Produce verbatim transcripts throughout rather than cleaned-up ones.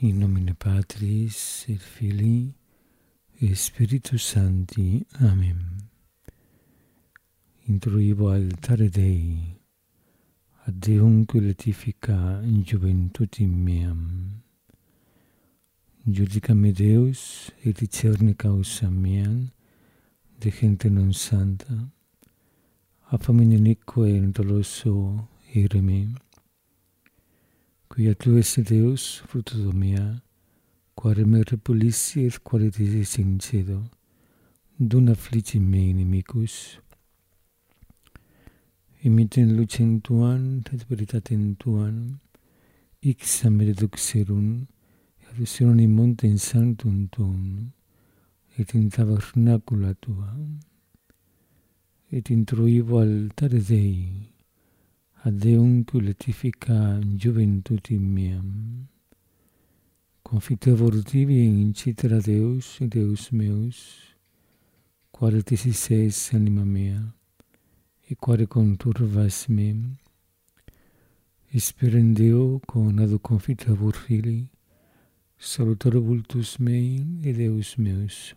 In nomine Patris et Filii et Spiritus Sancti. Amen. Introibo altare Dei, ad Deum qui letifica in juventutim meam. Judicame Deus, et discerne causa meam, de gente non santa, affamine inique et doloso ire me. Quia tu esse Deus, fructus mea, quare me repulissi et quare te sincedo, dun afflici me inimicus. Imiten lucem tuam, et veritatem tuam, ixam reduxerum, et in montem sanctum tuum, et in tabernacula tua, et introibo altare Dei, ad Deum qui letifica juventutim meam. Confitevor tibi in citera Deus, Deus meus, quare tisis es anima mea, et quare conturvas me. Esperen Deo con ado confitevor fili, salutare vultus mei et Deus meus.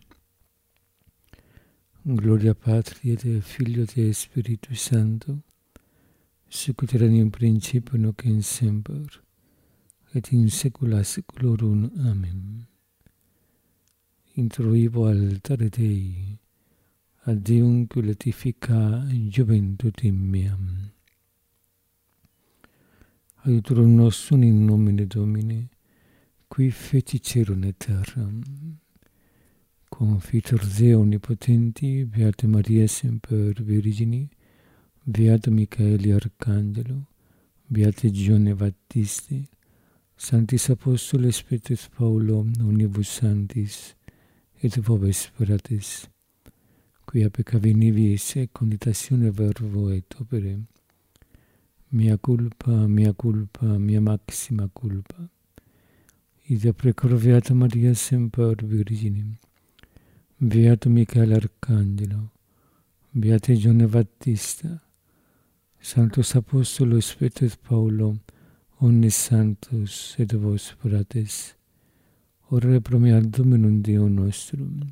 Gloria Patri et Filio et Spiritus Sancto, sic ut erat in principio nunc et semper, et in saecula saeculorum. Amen. Introibo altare Dei, ad Deum qui letifica juventutim meam. Aiutorium nostrum in nomine Domini, qui feci caelum et terram. Confitor Deo omnipotenti, Beata Maria semper Virgini, Beato Michaeli Arcangelo, Beate Gione Baptisti, Sanctis Apostoles Petrus Paulo, Unibus Sanctis, et vobis fratres, quia peccavi nivis et conditatione verbo et opere, mea culpa, mea culpa, mea maxima culpa. Ida precor Beata Maria semper Virginim, Beato Michael Arcangelo, Beate Gione Battista, Sanctus Apostolos Petrus Paulo, omnes sanctus et vos fratres, ora pro mea Dominum Deum nostrum.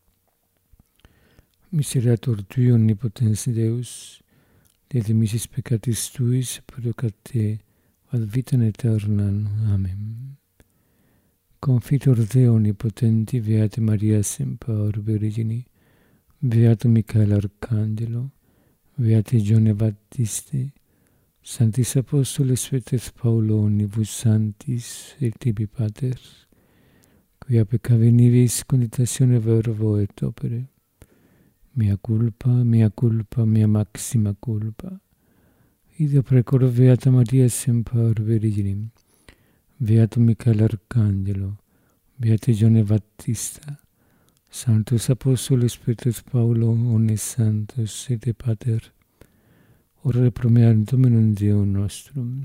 Miseriatur tui omnipotens Deus, et de misis peccatis tuis producate ad vitam aeternam. Amen. Confitor Deo omnipotenti, Beate Maria semper Virgini, Beato Michael Arcangelo, Beate Gione Baptisti, Sanctis Apostoles Petrus Paulo, Unibus Sanctis, et tibi Pater, quia peccavi nivis conditatione verbo et opere, mea culpa, mea culpa, mea maxima culpa. Ida precor Beata Maria semper Virginim, Beato Michael Arcangelo, Beate Gione Battista, Sanctus Apostoles Petrus Paulo, omnes sanctus et de Pater, ora pro mea Dominum Deum nostrum.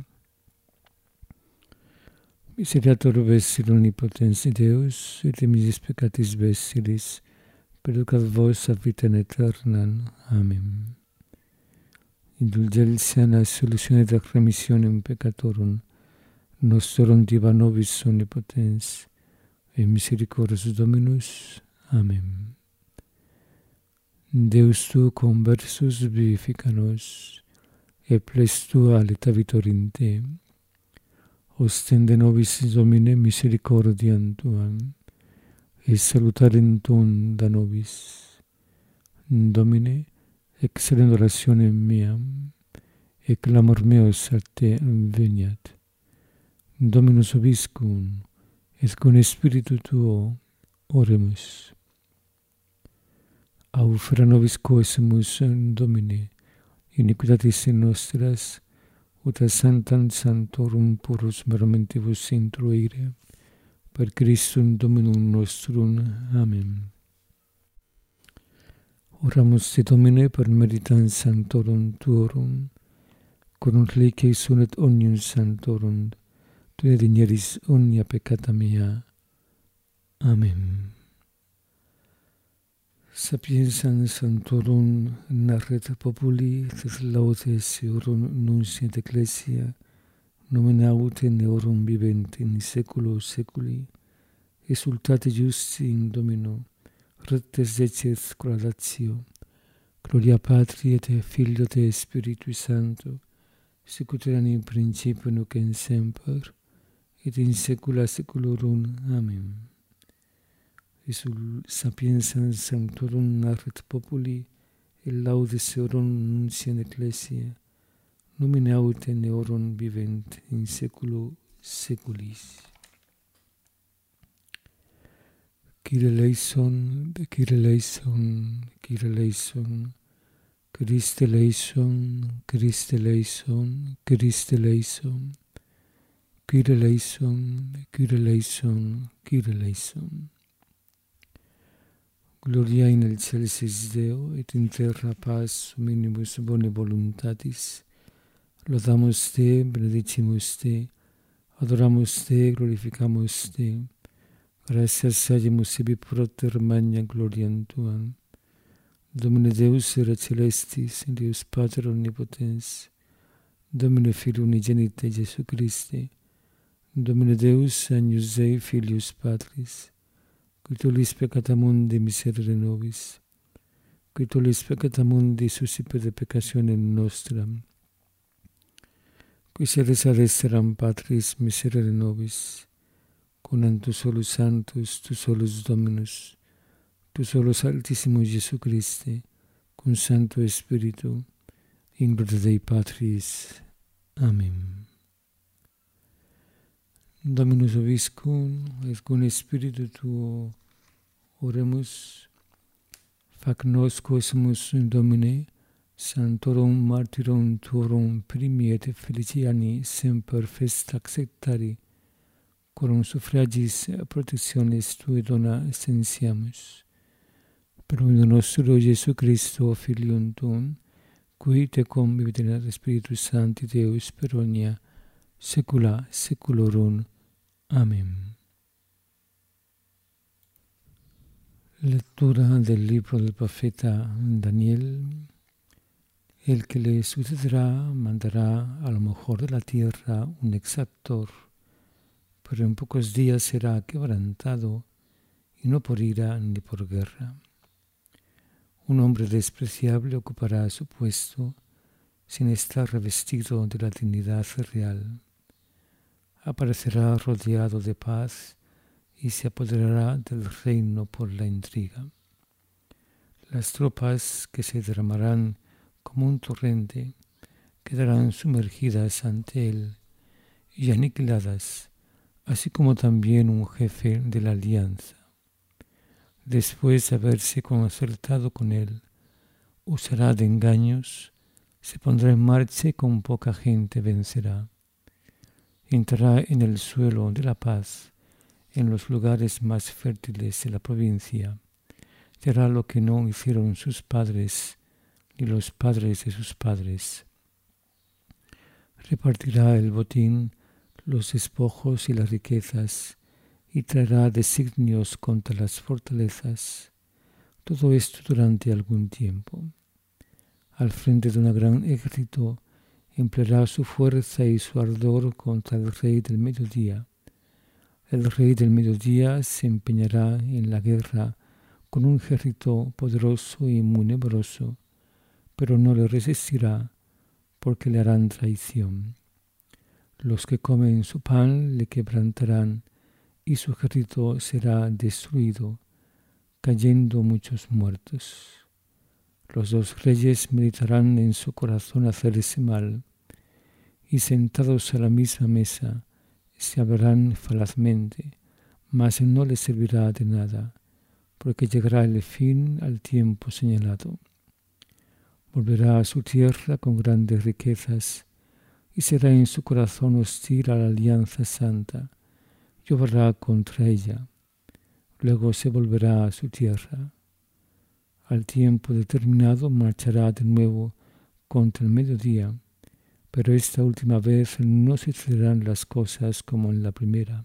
Miseriatur vessil omnipotens Deus, et de misis peccatis vessilis, perducat vos ad vitam aeternam. Amen. Indulgentia et solutione et remissionem peccatorum, nostrorum diva nobis omnipotens, et misericordis Dominus. Amen. Deus tu conversus vivifica nos, et ples tua alita vitor te. Ostende nobis Domine misericordiam tuam, et salutarem tuum da nobis. Domine, excellent orationem meam, et clamor meus a te veniat. Dominus vobiscum, et con spiritu tuo oremus. Aufera nobis coesemus Domine, iniquitatis nostras, ut a santam sanctorum purus mermentibus intruire, per Christum Dominum nostrum. Amen. Oramus te Domine per meritam sanctorum tuorum, quod lege sunt omnium sanctorum, tu digneris omnia peccata mea. Amen. Sapiensam sanctorum narret populi, et laudes eorum nunciet ecclesia, nomen autem eorum vivent in saeculo saeculi, exsultate justi in Domino, rectes decet collaudatio, gloria Patri et Filio et Spiritui Sancto, sicut erat in principio nunc et semper, et in saecula saeculorum. Amen. Resul sapiensam sanctorum narret populi, et laudes eorum nunciant ecclesiae, nomen autem eorum vivent in saeculo saeculis. Kyrie eleison, Kyrie eleison, Kyrie eleison, Christe eleison, Christe eleison, Christe eleison, Kyrie eleison, Kyrie eleison, Kyrie eleison. Gloria in excelsis Deo, et in terra paz hominibus bone voluntatis. Laudamus Te, benedicimus Te, adoramus Te, glorificamus Te. Gratias agimus sibi proter magna gloriam Tuam. Domine Deus era celestis, Deus Pater omnipotens, Domine Filio unigenite Jesu Christe, Domine Deus agnus Dei Filius Patris, qui tollis peccata mundi miserere nobis, qui tollis peccata mundi suscipe de peccatione nostra, qui seres ad esteram Patris miserere nobis, conam tu solus Sanctus, tu solus Dominus, tu solus Altissimus Jesu Christe, cum Sancto Spiritu, in gloria Dei Patris. Amen. Dominus vobiscum, et cum Spiritu tuo oremus, fac nos quoesumus Domine, Sanctorum martyrum tuorum primi et feliciani semper festa acceptari, quorum suffragis protectionis Tui dona sensiamus. Per omnibus nostro Jesu Christo, Filium Tuum, qui tecum vivit in Spiritus Sancti Deus per omnia saecula saeculorum. Amen. Lectura del libro del profeta Daniel. El que le sucederá mandará a lo mejor de la tierra un exactor, pero en pocos días será quebrantado, y no por ira ni por guerra. Un hombre despreciable ocupará su puesto sin estar revestido de la dignidad real. Aparecerá rodeado de paz y se apoderará del reino por la intriga. Las tropas que se derramarán como un torrente quedarán sumergidas ante él y aniquiladas, así como también un jefe de la alianza. Después de haberse concertado con él, usará de engaños, se pondrá en marcha y con poca gente vencerá. Entrará en el suelo de la paz, en los lugares más fértiles de la provincia, y hará lo que no hicieron sus padres ni los padres de sus padres. Repartirá el botín, los despojos y las riquezas, y traerá designios contra las fortalezas. Todo esto durante algún tiempo. Al frente de un gran ejército, empleará su fuerza y su ardor contra el rey del mediodía. El rey del mediodía se empeñará en la guerra con un ejército poderoso y muy numeroso, pero no le resistirá porque le harán traición. Los que comen su pan le quebrantarán y su ejército será destruido, cayendo muchos muertos. Los dos reyes meditarán en su corazón hacerse mal, y sentados a la misma mesa se hablarán falazmente, mas no les servirá de nada, porque llegará el fin al tiempo señalado. Volverá a su tierra con grandes riquezas, y será en su corazón hostil a la alianza santa, y obrará contra ella. Luego se volverá a su tierra. Al tiempo determinado marchará de nuevo contra el mediodía, pero esta última vez no sucederán las cosas como en la primera.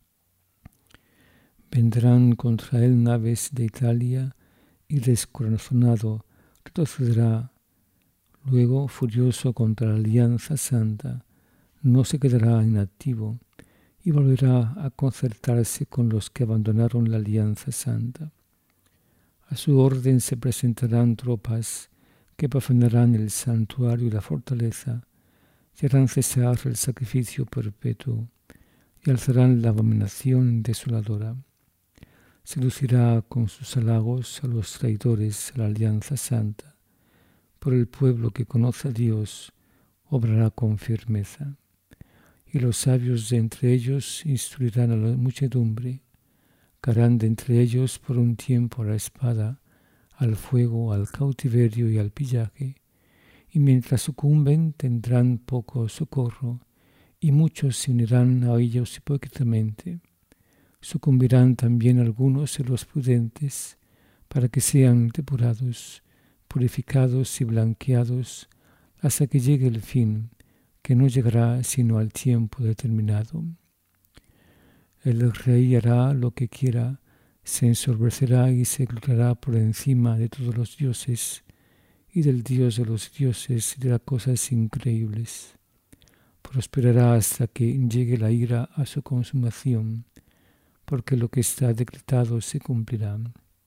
Vendrán contra él naves de Italia, y descorazonado retrocederá. Luego, furioso contra la alianza santa, no se quedará inactivo y volverá a concertarse con los que abandonaron la alianza santa. A su orden se presentarán tropas que profanarán el santuario y la fortaleza, y harán cesar el sacrificio perpetuo, y alzarán la abominación desoladora. Seducirá con sus halagos a los traidores a la alianza santa. Por el pueblo que conoce a Dios, obrará con firmeza. Y los sabios de entre ellos instruirán a la muchedumbre, caerán de entre ellos por un tiempo a la espada, al fuego, al cautiverio y al pillaje, y mientras sucumben tendrán poco socorro, y muchos se unirán a ellos hipócritamente. Sucumbirán también algunos de los prudentes, para que sean depurados, purificados y blanqueados, hasta que llegue el fin, que no llegará sino al tiempo determinado. El rey hará lo que quiera, se ensorbecerá y se gloriará por encima de todos los dioses, y del Dios de los dioses dirá cosas increíbles. Prosperará hasta que llegue la ira a su consumación, porque lo que está decretado se cumplirá.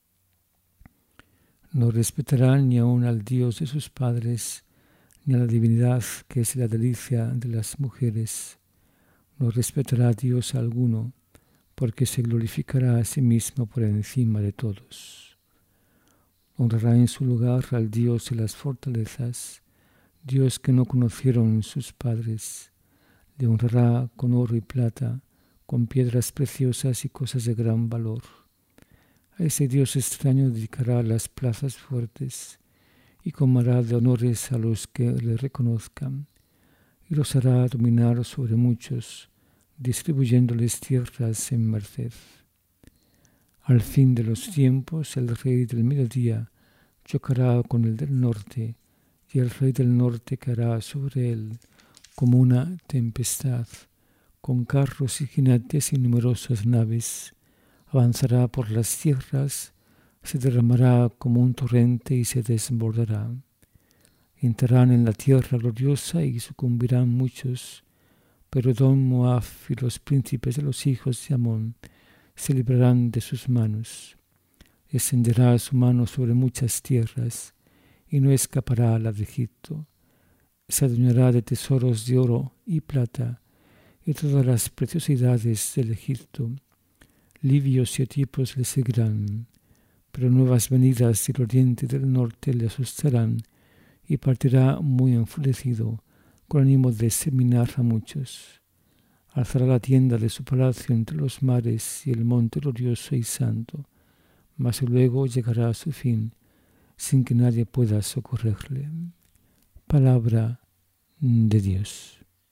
No respetará ni aun al Dios de sus padres, ni a la divinidad que es la delicia de las mujeres. No respetará a Dios alguno, porque se glorificará a sí mismo por encima de todos. Honrará en su lugar al Dios de las fortalezas, Dios que no conocieron sus padres. Le honrará con oro y plata, con piedras preciosas y cosas de gran valor. A ese Dios extraño dedicará las plazas fuertes, y colmará de honores a los que le reconozcan, y los hará dominar sobre muchos, distribuyéndoles tierras en merced. Al fin de los tiempos, el rey del mediodía chocará con el del norte, y el rey del norte caerá sobre él como una tempestad, con carros y jinetes y numerosas naves. Avanzará por las tierras, se derramará como un torrente y se desbordará. Entrarán en la tierra gloriosa y sucumbirán muchos, pero Edom, Moab y los príncipes de los hijos de Amón se librarán de sus manos. Extenderá su mano sobre muchas tierras y no escapará la de Egipto. Se adueñará de tesoros de oro y plata y todas las preciosidades del Egipto. Libios y etíopos le seguirán, pero nuevas venidas del oriente y del norte le asustarán y partirá muy enfurecido con ánimo de exterminar a muchos. Alzará la tienda de su palacio entre los mares y el monte glorioso y santo, mas luego llegará a su fin sin que nadie pueda socorrerle. Palabra de Dios.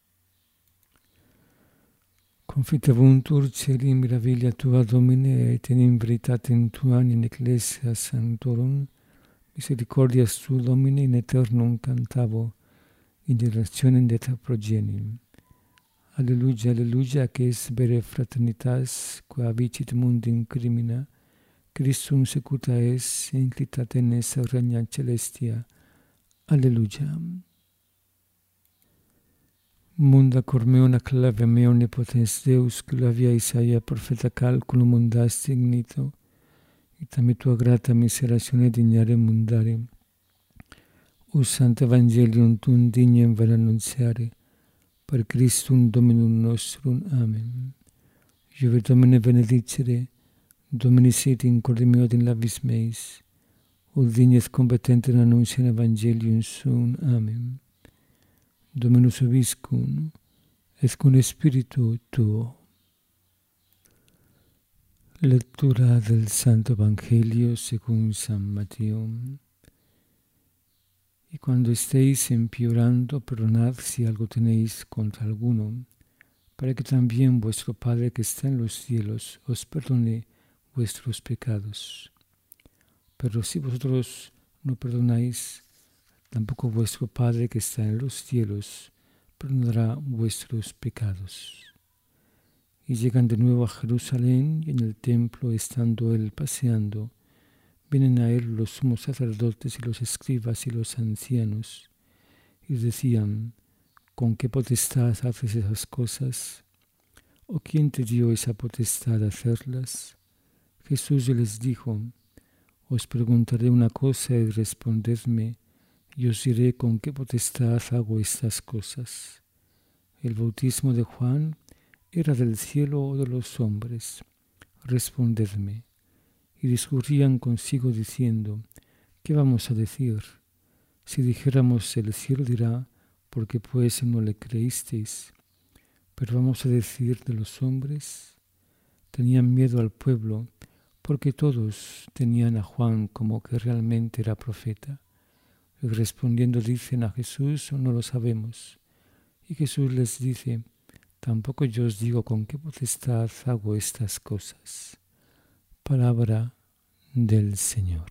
Confitavuntur celi mirabilia tua Domine, et in veritatem tuam in ecclesia sanctorum, misericordias tu Domine in aeternum cantavo, in generationem de ta progenie. Alleluia, alleluia, que es vere fraternitas, qua vicit mundum crimina, Christum secuta es, inclita tenes regna celestia. Alleluia. Munda cor meo clave meo omnipotens Deus, clavia Isaia profeta calculum mundas dignito, et ame tua grata miseratione dignare mundare. Us Sancta Evangelium tuum dignem ver annunziare, per Christum Dominum nostrum. Amen. Iove Domine benedicere, Domini sit in corde meo in labis meis, ut dignes competenter annuntiam Evangelium suum. Amen. Dominus vobiscum, et cum spiritu tuo. Lectura del Santo Evangelio según San Mateo. Y cuando estéis empeorando, perdonad si algo tenéis contra alguno, para que también vuestro Padre que está en los cielos os perdone vuestros pecados. Pero si vosotros no perdonáis, tampoco vuestro Padre que está en los cielos perdonará vuestros pecados. Y llegan de nuevo a Jerusalén, y en el templo, estando él paseando, vienen a él los sumos sacerdotes y los escribas y los ancianos, y decían: ¿con qué potestad haces esas cosas? ¿O quién te dio esa potestad de hacerlas? Jesús les dijo: os preguntaré una cosa y respondedme, y os diré con qué potestad hago estas cosas. ¿El bautismo de Juan era del cielo o de los hombres? Respondedme. Y discurrían consigo diciendo: ¿qué vamos a decir? Si dijéramos el cielo, dirá: ¿por qué pues no le creísteis? Pero vamos a decir de los hombres. Tenían miedo al pueblo, porque todos tenían a Juan como que realmente era profeta. Y respondiendo dicen a Jesús: no lo sabemos. Y Jesús les dice: tampoco yo os digo con qué potestad hago estas cosas. Palabra del Señor.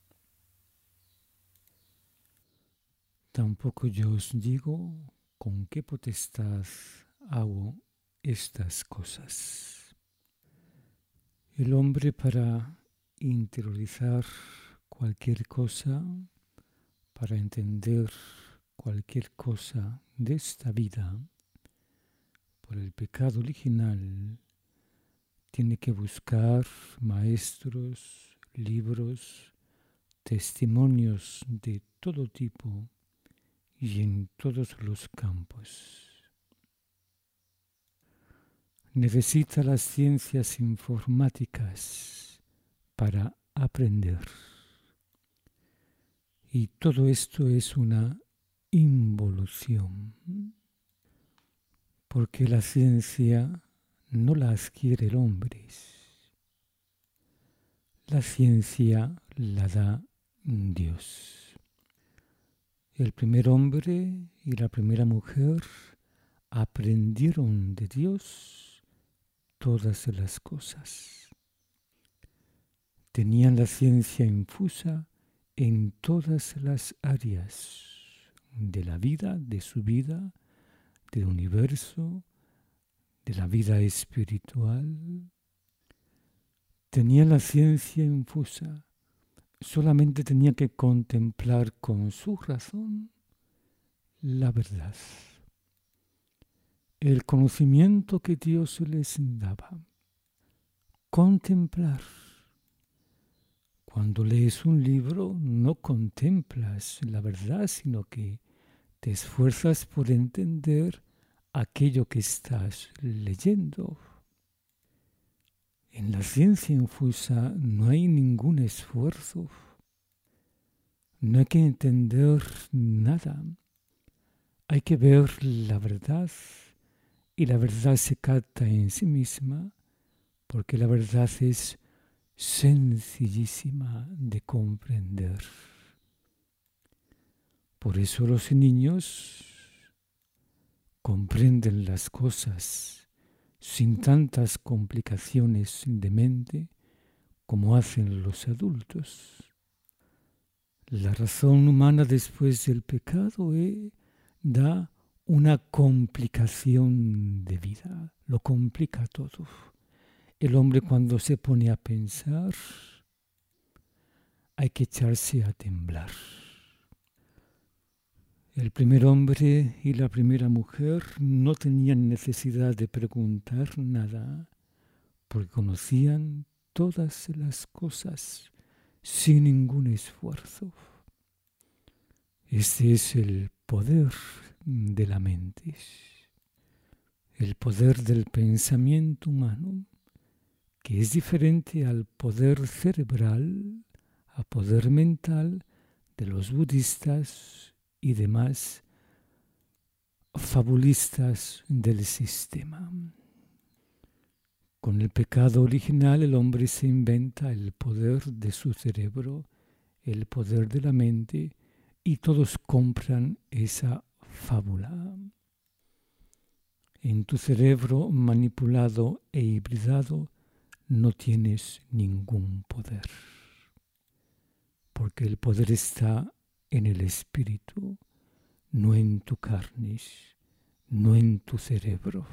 Tampoco yo os digo con qué potestad hago estas cosas. El hombre, para interiorizar cualquier cosa, para entender cualquier cosa de esta vida, por el pecado original, tiene que buscar maestros, libros, testimonios de todo tipo y en todos los campos. Necesita las ciencias informáticas para aprender. Y todo esto es una involución, porque la ciencia no la adquiere el hombre. La ciencia la da Dios. El primer hombre y la primera mujer aprendieron de Dios todas las cosas. Tenían la ciencia infusa en todas las áreas de la vida, de su vida, del universo, de la vida espiritual. Tenía la ciencia infusa, solamente tenía que contemplar con su razón la verdad, el conocimiento que Dios les daba. Contemplar. Cuando lees un libro no contemplas la verdad, sino que te esfuerzas por entender aquello que estás leyendo. En la ciencia infusa no hay ningún esfuerzo. No hay que entender nada. Hay que ver la verdad y la verdad se capta en sí misma porque la verdad es sencillísima de comprender. Por eso los niños comprenden las cosas sin tantas complicaciones de mente como hacen los adultos. La razón humana después del pecado eh, da una complicación de vida, lo complica todo. El hombre, cuando se pone a pensar, hay que echarse a temblar. El primer hombre y la primera mujer no tenían necesidad de preguntar nada, porque conocían todas las cosas sin ningún esfuerzo. Este es el poder de la mente, el poder del pensamiento humano, que es diferente al poder cerebral, al poder mental de los budistas y demás fabulistas del sistema. Con el pecado original el hombre se inventa el poder de su cerebro, el poder de la mente, y todos compran esa fábula. En tu cerebro manipulado e hibridado no tienes ningún poder, porque el poder está en el espíritu, no en tu carne, no en tu cerebro.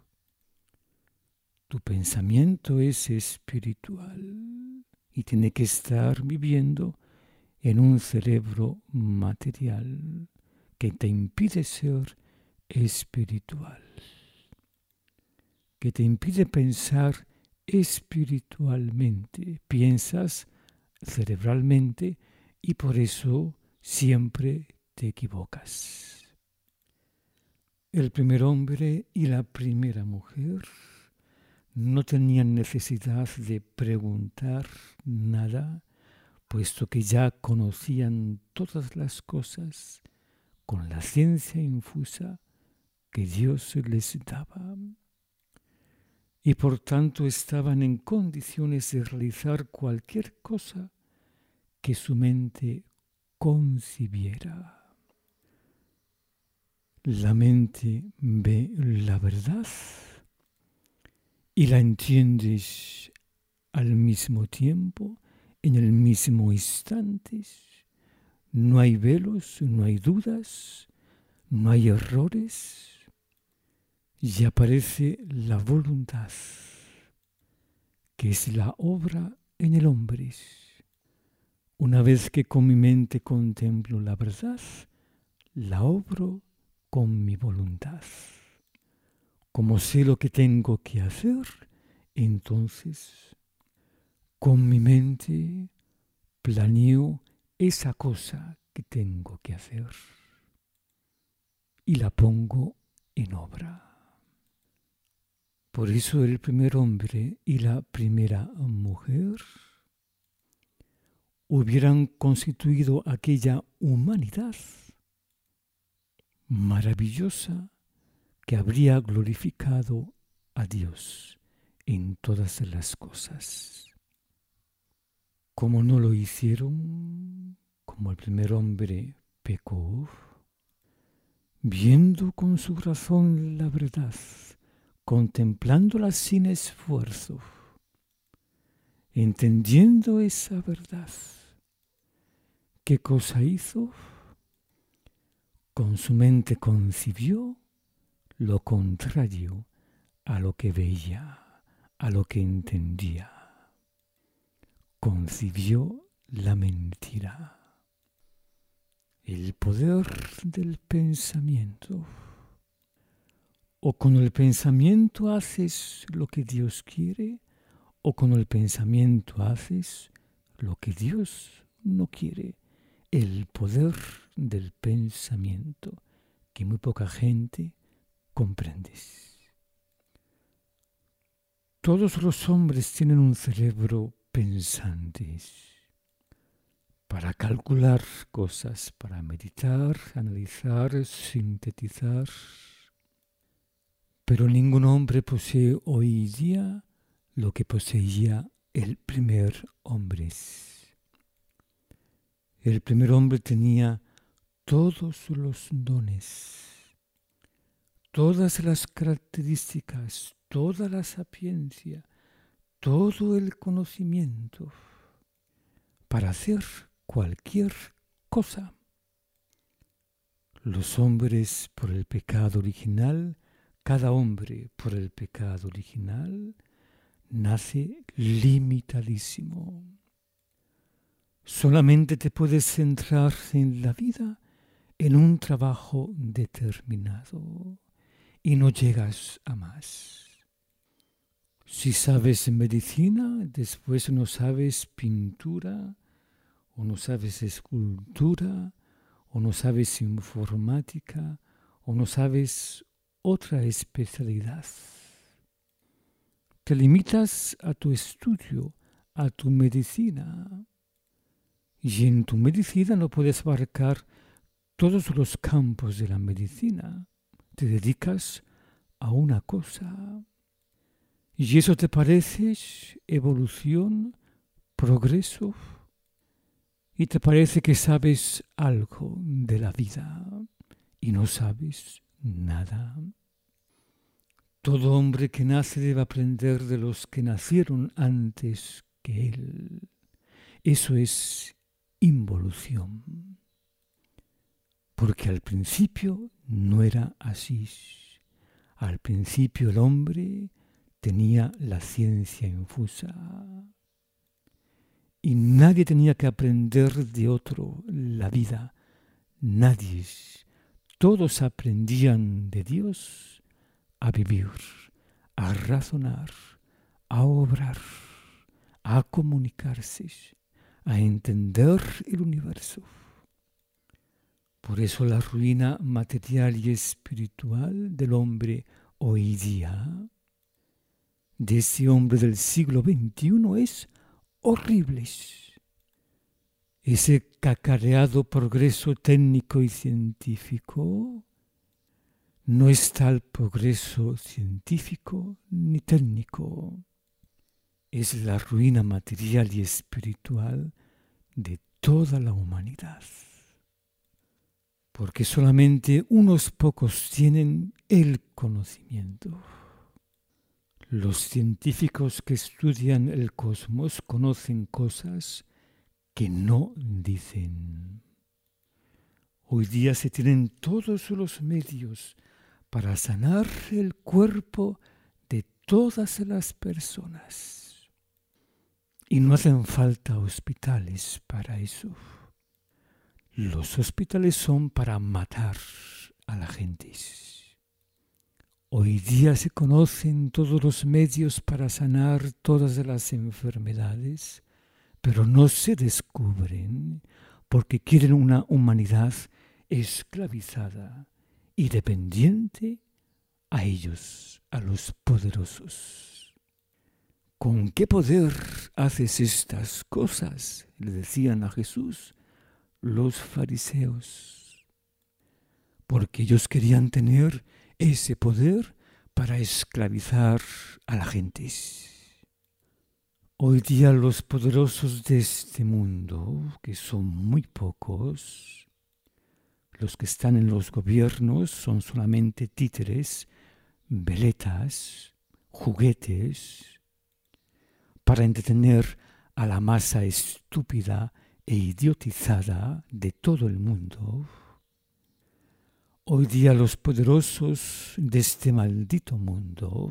Tu pensamiento es espiritual y tiene que estar viviendo en un cerebro material que te impide ser espiritual, que te impide pensar espiritualmente. Piensas cerebralmente y por eso siempre te equivocas. El primer hombre y la primera mujer no tenían necesidad de preguntar nada, puesto que ya conocían todas las cosas con la ciencia infusa que Dios les daba. Y por tanto estaban en condiciones de realizar cualquier cosa que su mente concibiera. La mente ve la verdad y la entiendes al mismo tiempo, en el mismo instante. No hay velos, no hay dudas, no hay errores. Y aparece la voluntad, que es la obra en el hombre. Una vez que con mi mente contemplo la verdad, la obro con mi voluntad. Como sé lo que tengo que hacer, entonces con mi mente planeo esa cosa que tengo que hacer y la pongo en obra. Por eso el primer hombre y la primera mujer hubieran constituido aquella humanidad maravillosa que habría glorificado a Dios en todas las cosas. Como no lo hicieron, como el primer hombre pecó, viendo con su razón la verdad, contemplándola sin esfuerzo, entendiendo esa verdad, ¿qué cosa hizo? Con su mente concibió lo contrario a lo que veía, a lo que entendía. Concibió la mentira. El poder del pensamiento. O con el pensamiento haces lo que Dios quiere, o con el pensamiento haces lo que Dios no quiere. El poder del pensamiento que muy poca gente comprende. Todos los hombres tienen un cerebro pensante para calcular cosas, para meditar, analizar, sintetizar. Pero ningún hombre posee hoy día lo que poseía el primer hombre. El primer hombre tenía todos los dones, todas las características, toda la sapiencia, todo el conocimiento para hacer cualquier cosa. Los hombres por el pecado original, cada hombre por el pecado original, nace limitadísimo. Solamente te puedes centrar en la vida en un trabajo determinado y no llegas a más. Si sabes medicina, después no sabes pintura, o no sabes escultura, o no sabes informática, o no sabes otra especialidad. Te limitas a tu estudio, a tu medicina. Y en tu medicina no puedes abarcar todos los campos de la medicina. Te dedicas a una cosa. ¿Y eso te parece evolución, progreso? ¿Y te parece que sabes algo de la vida y no sabes nada? Todo hombre que nace debe aprender de los que nacieron antes que él. Eso es involución. Porque al principio no era así. Al principio el hombre tenía la ciencia infusa. Y nadie tenía que aprender de otro la vida. Nadie. todos aprendían de Dios a vivir, a razonar, a obrar, a comunicarse, a entender el universo. Por eso la ruina material y espiritual del hombre hoy día, de ese hombre del siglo veintiuno, es horrible. Ese cacareado progreso técnico y científico no está el progreso científico ni técnico. Es la ruina material y espiritual de toda la humanidad. Porque solamente unos pocos tienen el conocimiento. Los científicos que estudian el cosmos conocen cosas que no dicen. Hoy día se tienen todos los medios para sanar el cuerpo de todas las personas. Y no hacen falta hospitales para eso. Los hospitales son para matar a la gente. Hoy día se conocen todos los medios para sanar todas las enfermedades, pero no se descubren porque quieren una humanidad esclavizada y dependiente a ellos, a los poderosos. ¿Con qué poder haces estas cosas?, le decían a Jesús los fariseos, porque ellos querían tener ese poder para esclavizar a la gente. Hoy día los poderosos de este mundo, que son muy pocos, los que están en los gobiernos son solamente títeres, veletas, juguetes, para entretener a la masa estúpida e idiotizada de todo el mundo. Hoy día los poderosos de este maldito mundo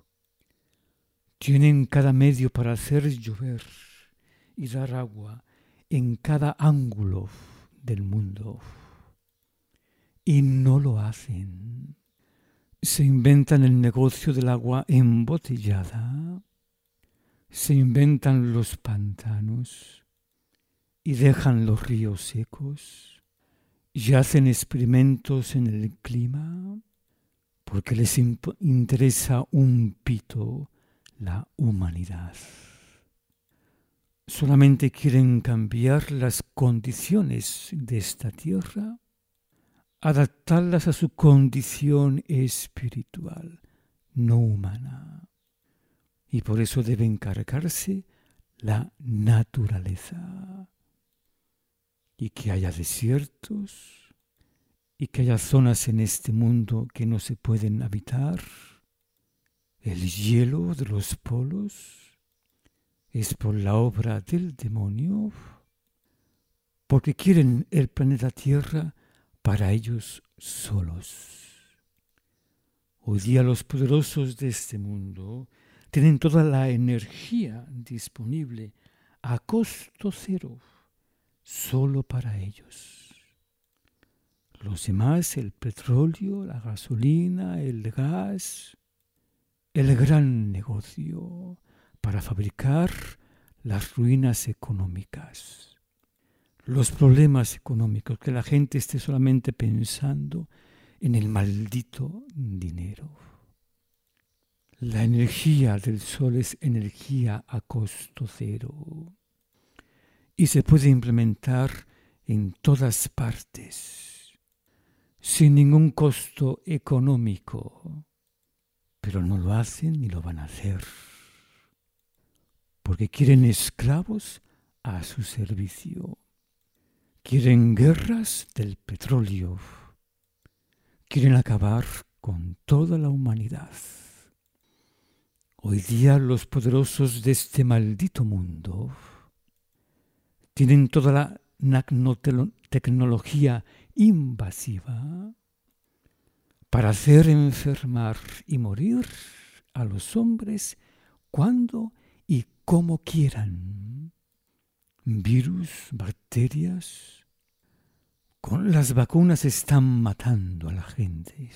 tienen cada medio para hacer llover y dar agua en cada ángulo del mundo. Y no lo hacen. Se inventan el negocio del agua embotellada, se inventan los pantanos y dejan los ríos secos y hacen experimentos en el clima porque les imp- interesa un pito la humanidad. Solamente quieren cambiar las condiciones de esta tierra, adaptarlas a su condición espiritual, no humana. Y por eso debe encargarse la naturaleza. Y que haya desiertos, y que haya zonas en este mundo que no se pueden habitar. El hielo de los polos es por la obra del demonio, porque quieren el planeta Tierra para ellos solos. Hoy día los poderosos de este mundo tienen toda la energía disponible a costo cero, solo para ellos. Los demás, el petróleo, la gasolina, el gas, el gran negocio para fabricar las ruinas económicas. Los problemas económicos, que la gente esté solamente pensando en el maldito dinero. La energía del sol es energía a costo cero y se puede implementar en todas partes sin ningún costo económico, pero no lo hacen ni lo van a hacer porque quieren esclavos a su servicio. Quieren guerras del petróleo. Quieren acabar con toda la humanidad. Hoy día los poderosos de este maldito mundo tienen toda la nanotecnología invasiva para hacer enfermar y morir a los hombres cuando y como quieran. Virus, bacterias, Con las vacunas están matando a la gente.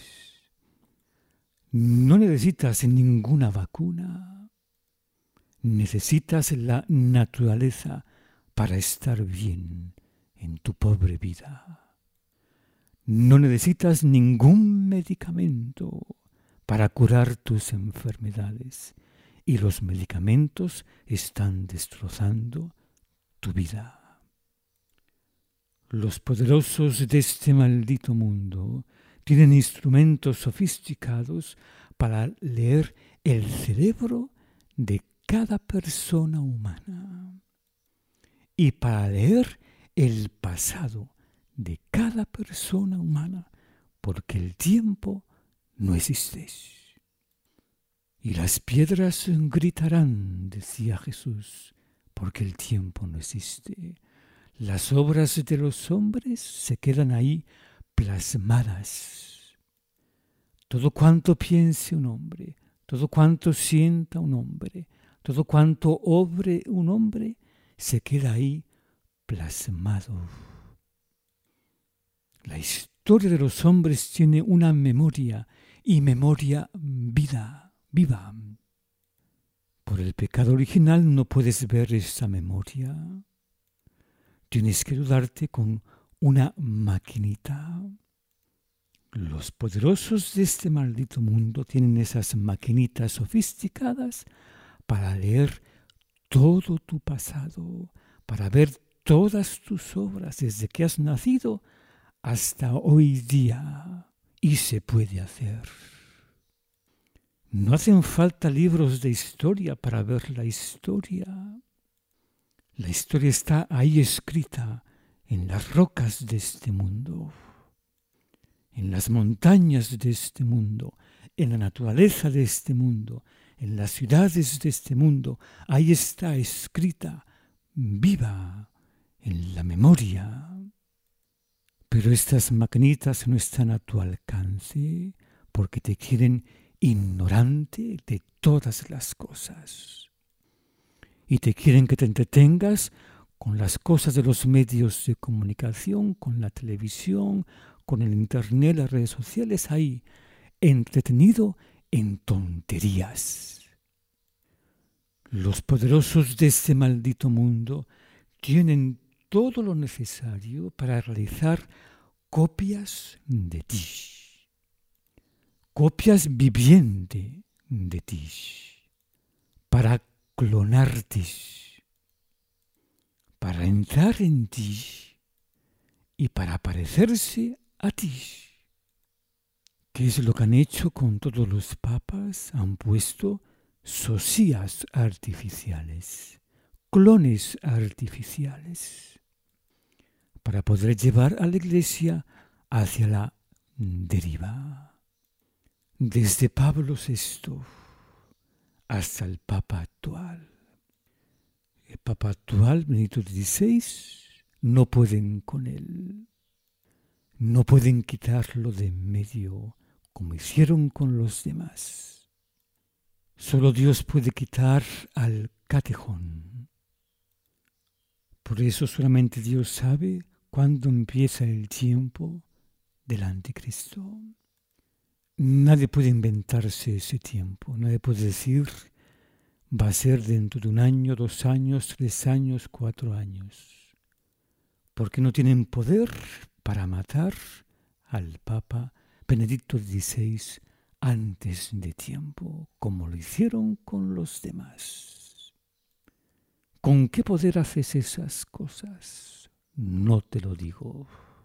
No necesitas ninguna vacuna. Necesitas la naturaleza para estar bien en tu pobre vida. No necesitas ningún medicamento para curar tus enfermedades. Y los medicamentos están destrozando tu vida. Los poderosos de este maldito mundo tienen instrumentos sofisticados para leer el cerebro de cada persona humana y para leer el pasado de cada persona humana, porque el tiempo no existe. Y las piedras gritarán, decía Jesús, porque el tiempo no existe. Las obras de los hombres se quedan ahí plasmadas. Todo cuanto piense un hombre, todo cuanto sienta un hombre, todo cuanto obre un hombre, se queda ahí plasmado. La historia de los hombres tiene una memoria y memoria vida. Viva. Por el pecado original no puedes ver esa memoria. Tienes que ayudarte con una maquinita. Los poderosos de este maldito mundo tienen esas maquinitas sofisticadas para leer todo tu pasado, para ver todas tus obras desde que has nacido hasta hoy día. Y se puede hacer. No hacen falta libros de historia para ver la historia. La historia está ahí escrita en las rocas de este mundo, en las montañas de este mundo, en la naturaleza de este mundo, en las ciudades de este mundo. Ahí está escrita, viva, en la memoria. Pero estas maquinitas no están a tu alcance porque te quieren ignorante de todas las cosas. Y te quieren que te entretengas con las cosas de los medios de comunicación, con la televisión, con el internet, las redes sociales, ahí, entretenido en tonterías. Los poderosos de este maldito mundo tienen todo lo necesario para realizar copias de ti. Copias vivientes de ti, para clonarte, para entrar en ti y para parecerse a ti. ¿Qué es lo que han hecho con todos los papas? Han puesto socias artificiales, clones artificiales, para poder llevar a la Iglesia hacia la deriva. Desde Pablo sexto hasta el Papa actual. El Papa actual, Benedicto dieciséis, no pueden con él. No pueden quitarlo de en medio como hicieron con los demás. Solo Dios puede quitar al catejón. Por eso solamente Dios sabe cuándo empieza el tiempo del anticristo. Nadie puede inventarse ese tiempo. Nadie puede decir, va a ser dentro de un año, dos años, tres años, cuatro años. Porque no tienen poder para matar al Papa Benedicto dieciséis antes de tiempo, como lo hicieron con los demás. ¿Con qué poder haces esas cosas? No te lo digo.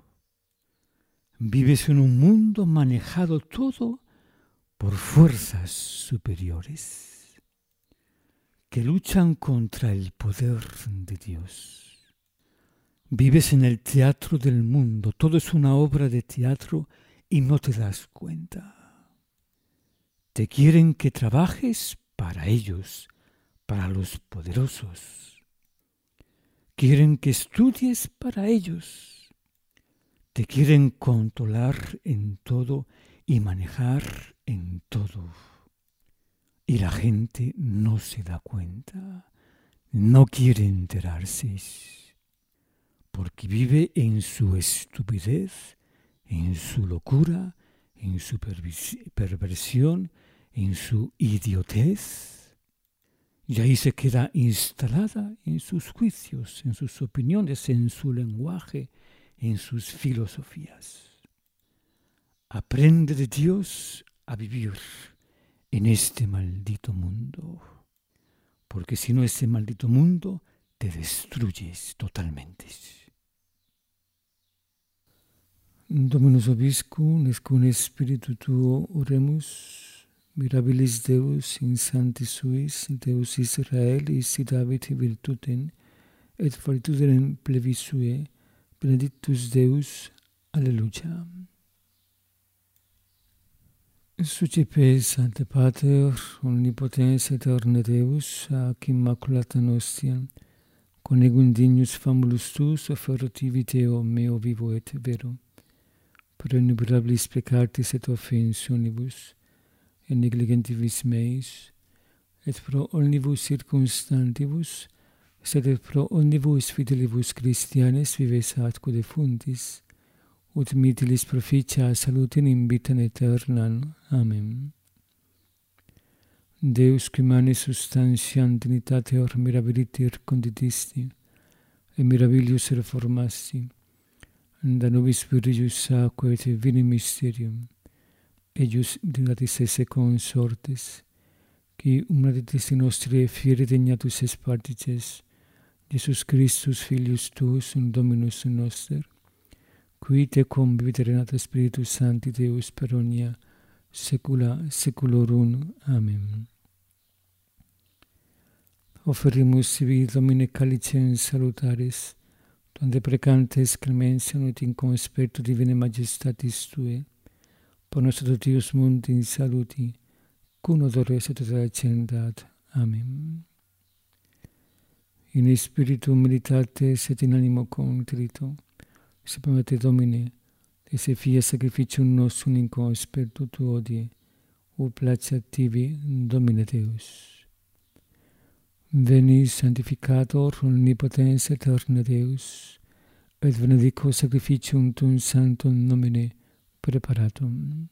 Vives en un mundo manejado todo por fuerzas superiores que luchan contra el poder de Dios. Vives en el teatro del mundo, todo es una obra de teatro y no te das cuenta. Te quieren que trabajes para ellos, para los poderosos. Quieren que estudies para ellos. Te quieren controlar en todo y manejar en todo. Y la gente no se da cuenta, no quiere enterarse. porque vive en su estupidez, en su locura, en su perversión, en su idiotez. Y ahí se queda instalada en sus juicios, en sus opiniones, en su lenguaje, en sus filosofías. Aprende de Dios a vivir en este maldito mundo, porque si no, este maldito mundo te destruyes totalmente. Dominus Vobiscum, nescun spiritu tuo oremus, mirabilis Deus in sanctis suis, Deus Israelis, si David virtutem, et fortitutem plevis sue, benedictus Deus, alleluia. Sucipe, Sancte Pater, omnipotens aeterne Deus, ac immaculata nostra, conegum dignus famulus tuus, offertivi Deo meo vivo et vero, pro innumerabilis peccatis et offensionibus, et negligentibus meis, et pro omnibus circumstantibus, sed et pro omnibus fidelibus Christianes vives atque defuntis, ut mitilis proficia salutem in vitam aeternam. Amen. Deus qui manis substantiam dignitateor mirabiliter conditisti, et mirabilius reformasti, da nobis virius aquae et vini mysterium, eius dignatis esse consortes, qui humanitas nostri fieri degnatus es partices, Jesus Christus Filius tuus, Dominus noster, qui te convivit renata Spiritus Sancti Deus per omnia saecula saeculorum. Amen. Offerimus sibi Domine calicem salutaris, donde precantes clementia et in conspectu divine majestatis Tue, por nostro Deus mundi in saluti, cum odores et acendat. Amen. In spiritu meditates et in animo contrito, sapem te Domine, de se fia sacrificium nostrum in conspectu Tuo die, o placeat tibi, Domine Deus. Veni sanctificator omnipotens aeterne Deus, et benedico sacrificium Tuum sanctum nomine preparatum.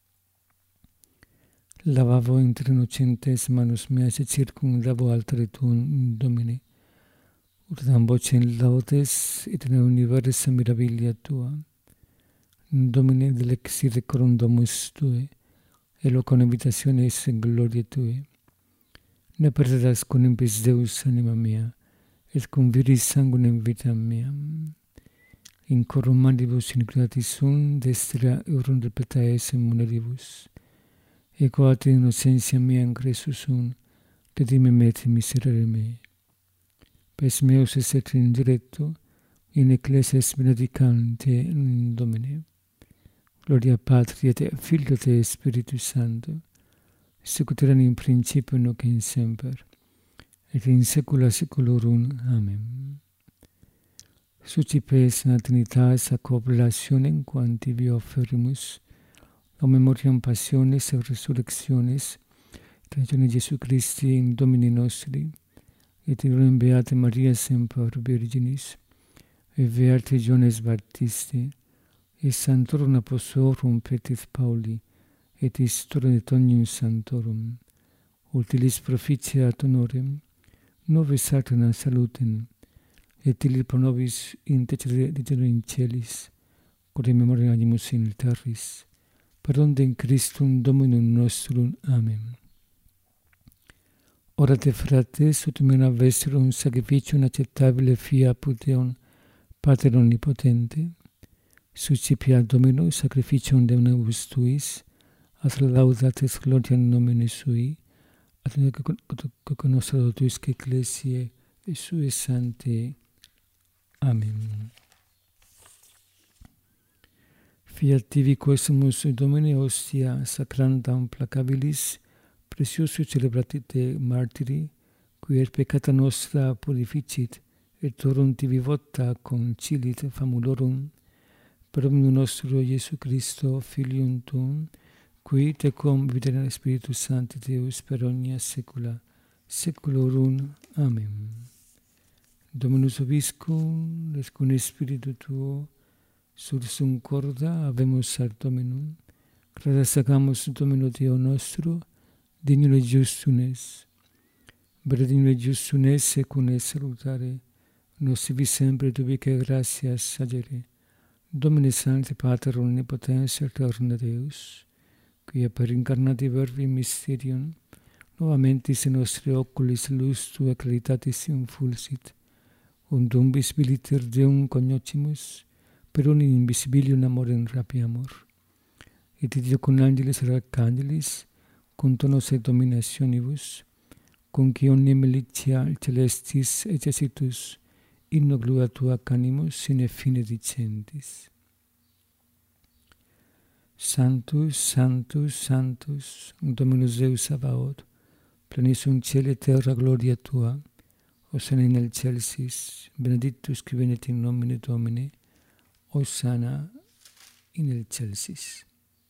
Lavavo inter innocentes manus meas et circumdavo altare Tuum, Domine, ut dam vocem laudes et in universa mirabilia Tua. Domine, delexire corum domus Tue, et locum habitationes gloriae Tue. Ne perderas con impis Deus anima mea, et cum viris sanguinem vitam meam. In corum mandibus iniquitatis sum, destra eurum de petaes muneribus. E coate innocentia mea in Christus sum, dedime me et miserere mei. Pes meus est in directo, in ecclesias benedicante in Domine. Gloria Patri et Filio et Spiritus Sancto, sicut erat in principio nunc in semper, et in saecula saeculorum. Amen. Sucipes Trinitas ac oblationem quam tibi offerimus, o memoriam passiones et resurrectiones, tragione Jesu Christi in Domini nostri, et in Beate Maria semper Virginis, et Beate Ioannes Baptisti, et Sanctorum Apostolorum Petris Pauli, et historia et omnium sanctorum, utilis proficiat honorem, nove sacra salutem, et illi pro nobis intercedere in celis, quod in memoria animus in terris, per ondem Christum Dominum nostrum. Amen. Orate frates, ut mena vestrum sacrificium acceptabile fiaput Deum, Pater omnipotente, suscipiat Domino sacrificium de nobis tuis, ad laudatis gloriam nomine sui, ad conoscere tuis ecclesiae et sue sanctae. Amen. Fiat tibi quesumus Domine hostia sacrandam placabilis, precioso celebratite martiri, qui et peccata nostra purificit, et orum tibi vota concilit famulorum, per omnium nostro Iesu Christo, Filium Tuum, qui te cum vivit Spiritus Sancti Deus per omnia saecula saeculorum. Amen. Dominus Vobiscum, et cum Spiritu Tuo, sursum corda habemus ad Dominum, gratia sagamus Domino Deo nostro, dignum et justum es. Benedignum et justum es, secum es salutare, nos sibi sempre tubique gratias agere. Domine Sancte Pater Omnipotens et Eterna Deus, quia per incarnati verbi mysterium, novamentis in nostri oculis lux Tua claritatis infulsit, undum visibiliter Deum cognoscimus, per un invisibilium amorem rapiamur. Et Dio con angelis et archangelis, cum tonos et dominationibus, cum qui omnia militia celestis exercitus, inno gloria Tua canimus sine fine dicentis. Sanctus, Sanctus, Sanctus, Dominus Deus Sabaoth, plenissum cieli et terra gloria Tua, Hosanna in excelsis, benedictus qui venit in nomine Domini, Hosanna in excelsis.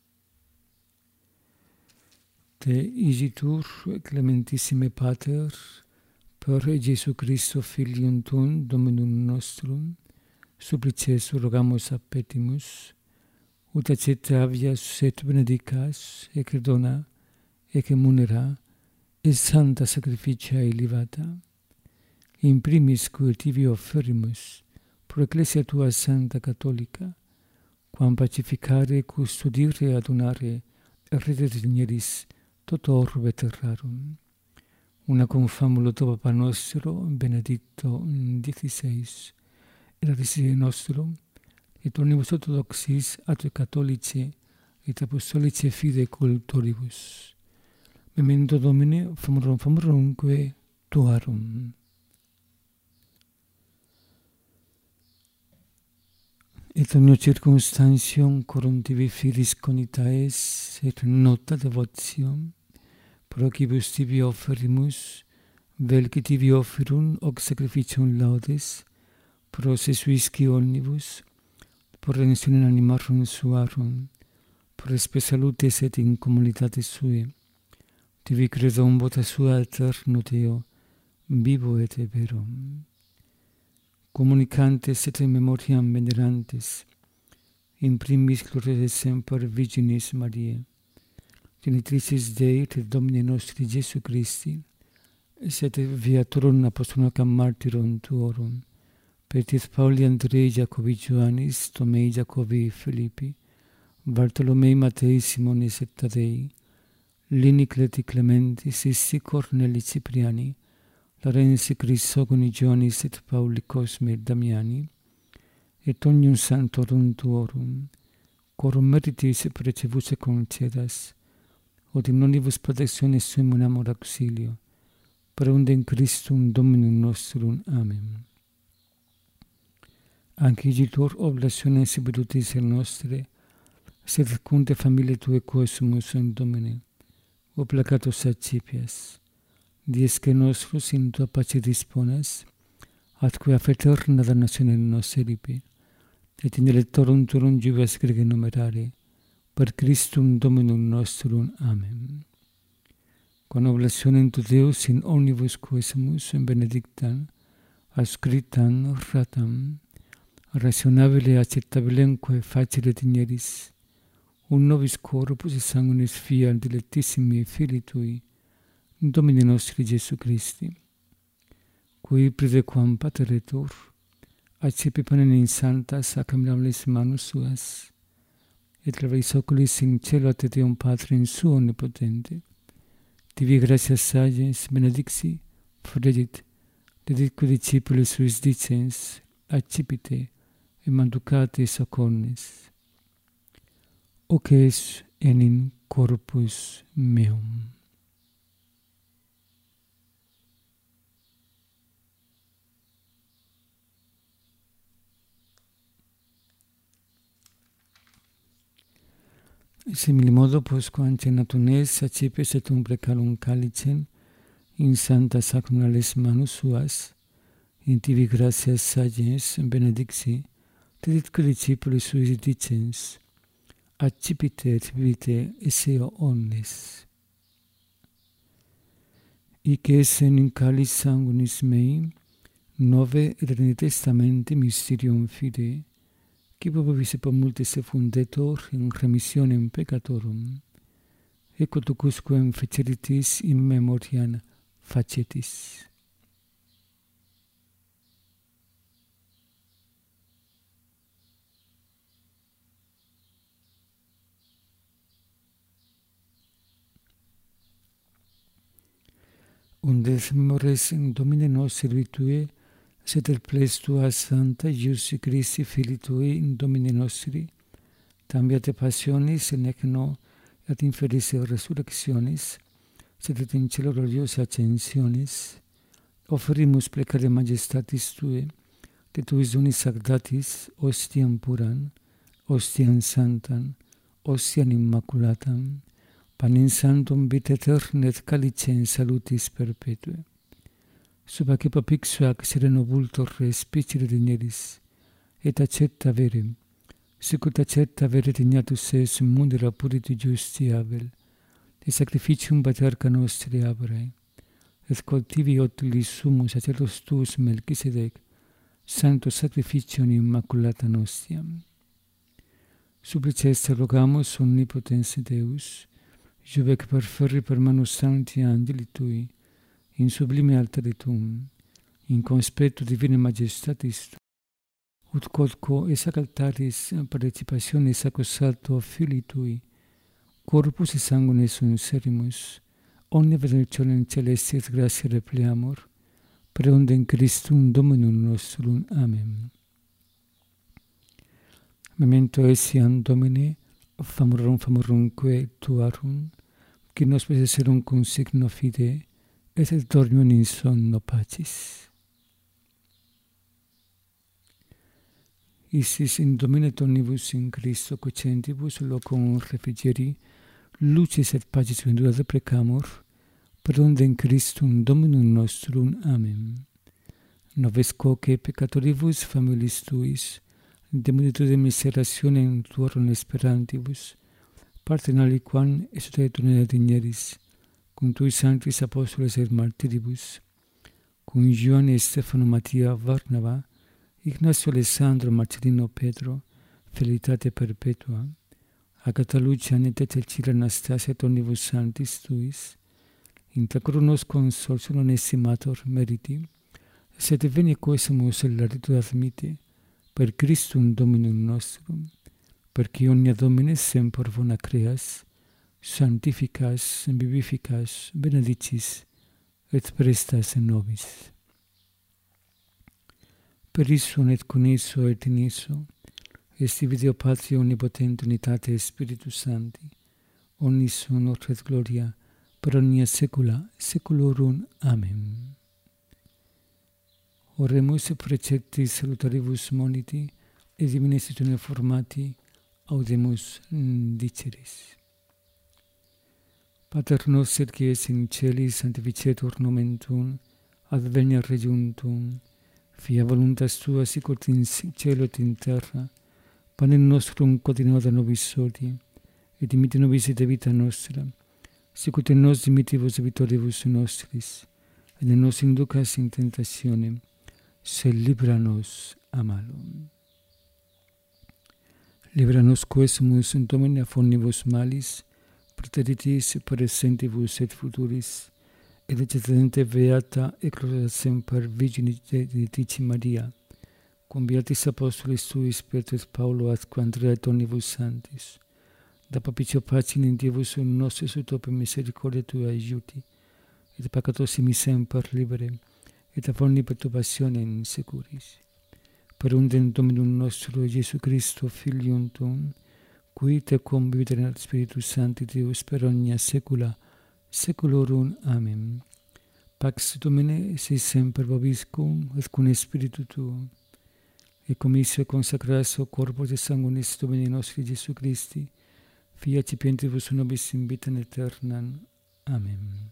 Te igitur, clementissime Pater, per Jesu Christo Filium Tuum, Dominum nostrum, supplices rogamus a petimus, ut accepte habeas et benedicas, ec dona, ec munera, et santa sacrificia elevata, in primis cui tibi offerimus, pro Ecclesia Tua Santa Catholica, quam pacificare, custodire, adunare, redetigneris, tot orbe terrarum. Una cum famulo Tuo Papa nostro, Benedicto diciseis, et adicere nostrum, et omnibus orthodoxis, et catholici, et apostolici fide cultoribus. Memento Domine, famorum famorumque Tuarum. Et omnio circumstantium corum tibi filis conitaes, et nota devotium, procibus tibi offerimus, vel qui tibi offerum hoc sacrificium laudes, pro sesuisci omnibus, por redemptionem animarum suarum, por spe salutes et in communitatis sui, tibi credom vota sua eterno Deo, vivo et vero. Communicantes et in memoriam venerantes, in primis gloriae semper Virginis Mariae, genitrices Dei et Domini nostri Jesu Christi, et viatorum apostolum martyrum Tuorum, Petit Pauli, Andrei, Jacobi, Ioannis, Tomei, Jacobi, Filippi, Bartolomei, Matei, Simonis et Tadei, Lini, Cleti, Clementi, Sissi, Corneli, Cipriani, Larensi, Crisogoni, Ioannis et Pauli, Cosme et Damiani, et omnium sanctorum Tuorum, corum meritis precebus et concedas, ut in nonibus protectionis suum amor auxilio, per undem Christum Dominum nostrum. Amen. Anche igitur oblationes virtutis nostre, sed cunte familiae Tuae quosumus in Domine, o placatus accipias, dies que nostros in Tua pace disponas, atque a eterna damnatione nos eripi, et in electorum Tuorum jubilas grege numerare, per Christum Dominum nostrum. Amen. Con oblationem tu Deus in omnibus quesumus in benedictam, ascritam, ratam, rationabile acceptabilemque facile digneris, un nobis corpus et sanguinis fia dilectissimi Filii Tui, Domini nostri Jesu Christi, qui predequam pateretur, accipi panem in santa sacramentis manus suas, et levis oculis in cielo ad Deum Patre in suo omnipotente, tibi gratias sages benedixi, fregit, deditque discipulis suis dicens, accipite, et manducate socornes, hoc es enim corpus meum. Similimodo, postquam cenatum es, accipes et umbrecalum calicem, in santa sacramentales manus suas, in tibi gratias sages benedixi, deditque discipulis suis dicens, accipite et vivite esseo omnes. Hic es in calice sanguinis mei, Nove Eternii Testamenti Mysterium Fidei, qui probabis per multis fundetur in remissionem peccatorum, ecco tucusquem feceritis in memoriam facetis. Undes memores in Domine nostri Tue, sed el ples Tua Santa Ius Christi Filii Tui in Domine nostri, tambiate passionis nec no et inferis resurrectionis, sed et in cielo gloriosa ascensionis, offerimus plecare majestatis Tue, que Tuis donis sanctatis, ostiam puran, ostiam santam, ostiam immaculatam, panem sanctum vitae aeterne et calicem salutis perpetue. Sub ac epapixua ac sereno vultor respicere digneris, et accepta verem, sicut accepta vere dignatus es mundera puriti justi Abel, de sacrificium patriarca nostri Abrae, et cultivi utilis sumus sacerdos tuus Melchisedec, sancto sacrificium immaculata nostiam. Supplices te rogamus omnipotens Deus, juvec perferri per manus sancti angeli Tui, in sublime altare Tuum, in conspectu divine majestatis Tu, ut quodquo es ac altaris participationis accusato Filii Tui, corpus et sanguine sunserimus, omne benedictionem celesti et gratia repleamur, per undem Christum Dominum nostrum. Amen. Memento etiam Domine, famorum famorumque Tuarum, qui nos poseserum cum signo fide, et et dormium in sonno pacis. Isis in Domine omnibus in Christo quocentibus locum refrigeri, lucis et pacis ventura deprecamur, per undem Christum Dominum nostrum. Amen. Noves quoque peccatoribus familis Tuis, de multitude miserationem Tuorum esperantibus, partem aliquam exudaetur digneris, cum Tui sanctis apostoles et martiribus, cum Ioanne Stefano Mattia Varnava, Ignacio Alessandro Marcellino Pedro, felicitate perpetua, Agata Lucia Nete Cecile Anastasia et omnibus sanctis Tuis, intra coronos consortium onestimator meriti, sed veni quesumus laritu admite, per Christum Dominum nostrum, perque omnia Domine semper bona creas, sanctificas, vivificas, benedicis, et prestas nobis. Per issum et con isso et in isso, esti Deo Patria omnipotente unitate Spiritus Sancti, omnis honor et gloria, per omnia saecula saeculorum. Amen. Oremus preceptis salutaribus moniti, et divina institutione formati, audemus diceris. Pater noster qui es in celis, sanctificetur nomen Tuum, adveniat regnum Tuum, fia voluntas Tua sicut in cielo et in terra, panem nostrum quotidianum da nobis hodie, et dimitte nobis de vita nostra, sicut in nos dimittibus debitoribus nostris, et ne nos inducas in tentationem, sed libera nos a malo. Libera nos quesumus in Domine a omnibus malis, praeteritis presentibus et futuris, et excedente beata eclosa semper Virgine Dei Maria, cum beatis apostolis Tuis Petro et Paulo atque Andrea et omnibus sanctis, da propicio pacem in Dievus nostris ut per misericordia Tua aiuti, et peccatosim semper libere, et a omni perturbationem securis. Per undem Dominum nostro Iesu Christo, Filium Tuum, qui te convivit in Spiritus Sancti Deus per omnia saecula saeculorum. Amen. Pax Domine sit semper vobiscum et cum spiritu tuo, et commisio consacratio corpus et sanguinis Domini nostri Iesu Christi, Fia cipientibus nobis in vitam aeternam. Amen.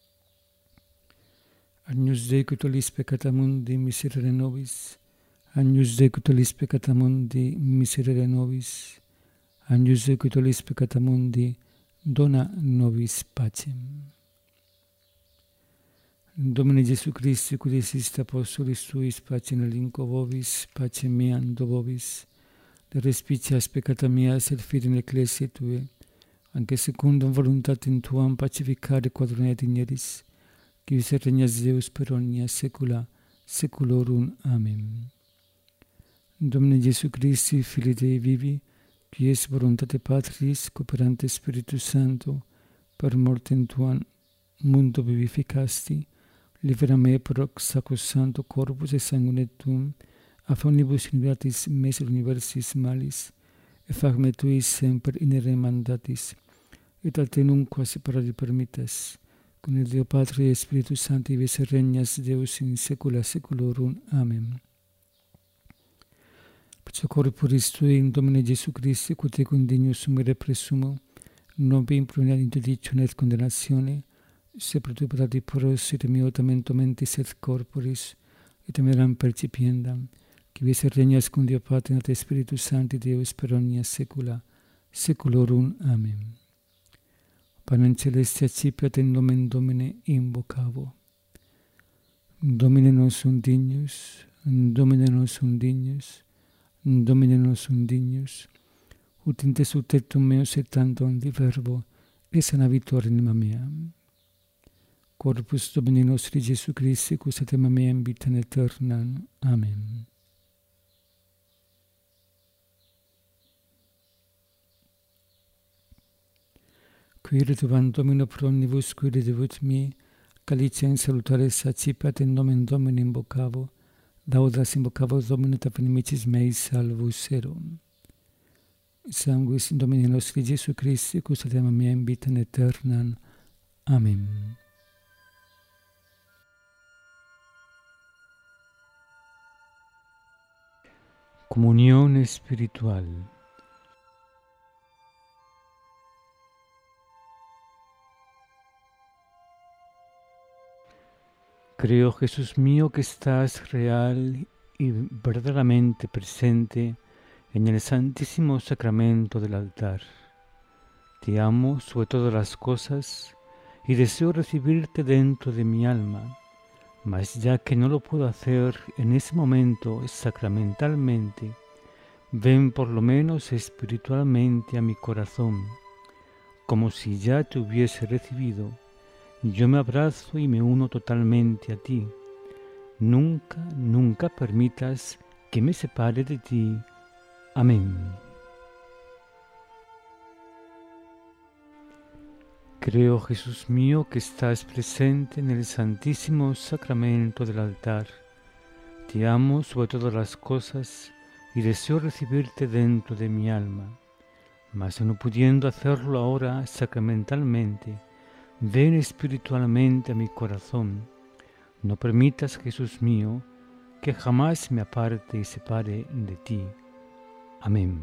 Agnus Dei qui tollis peccata mundi, miserere nobis. Agnus Dei qui tollis peccata mundi, miserere nobis. Agnus Dei qui tollis peccata mundi, dona nobis pacem. Domine Gesù Christi, qui desist apostolis tuis, pacem relinquo vobis, pacem meam do vobis, de respicias peccata meas et fide in ecclesiae Tue, anche secundum voluntatem Tuam pacificare quadrone digneris, qui vis regnas Deus per omnia saecula saeculorum. Amen. Domine Gesù Christi, Filii Dei vivi, qui es voluntate Patris, cooperante Spiritus Sancto, per mortem Tuam mundo vivificasti, libera me proc sacrosancto corpus et sanguine Tuum, a omnibus inviatis mes universis malis, et fac me Tui semper inere mandatis, et al te nunquam separare permittas, con il Deo Patri et Spiritus Sancti vis regnas Deus in saecula saeculorum. Amen. Perciò corporis Tui in Domine Gesù Christi, quod tecum dignus sumere presumo, non vi impruniat interdictione et condennatione, se pro Tui patati pros et meo tamento mentis et corporis, et emeram percipiendam, qui vis regnas cum Deo Patri et Spiritus Sancti Deus per omnia saecula saeculorum. Amen. Panem celeste accipiat in nomen Domine invocavo. Domine non sum dignus, Domine non sum dignus, Domine non sum dignus, ut in te subtectum meus et tantum di verbo, et sanavitur anima mea. Corpus Domini nostri Gesù Christi, cus et anima mea in vitam aeternam. Amen. Qui retuvam Domino pro omnibus qui redevut mi, calicem salutares accipiat in nomen Domini invocavo, laudas invocavo Domino et inimicis mei salvus erum. Sanguis Domini nostri Gesù Christi, cus et anima mea in vitam aeternam. Amen. Comunión espiritual. Creo, Jesús mío, que estás real y verdaderamente presente en el santísimo sacramento del altar. Te amo sobre todas las cosas y deseo recibirte dentro de mi alma, mas ya que no lo puedo hacer en ese momento sacramentalmente, ven por lo menos espiritualmente a mi corazón, como si ya te hubiese recibido. Yo me abrazo y me uno totalmente a ti. Nunca, nunca permitas que me separe de ti. Amén. Creo, Jesús mío, que estás presente en el santísimo sacramento del altar. Te amo sobre todas las cosas y deseo recibirte dentro de mi alma. Mas no pudiendo hacerlo ahora sacramentalmente, ven espiritualmente a mi corazón. No permitas, Jesús mío, que jamás me aparte y separe de ti. Amén.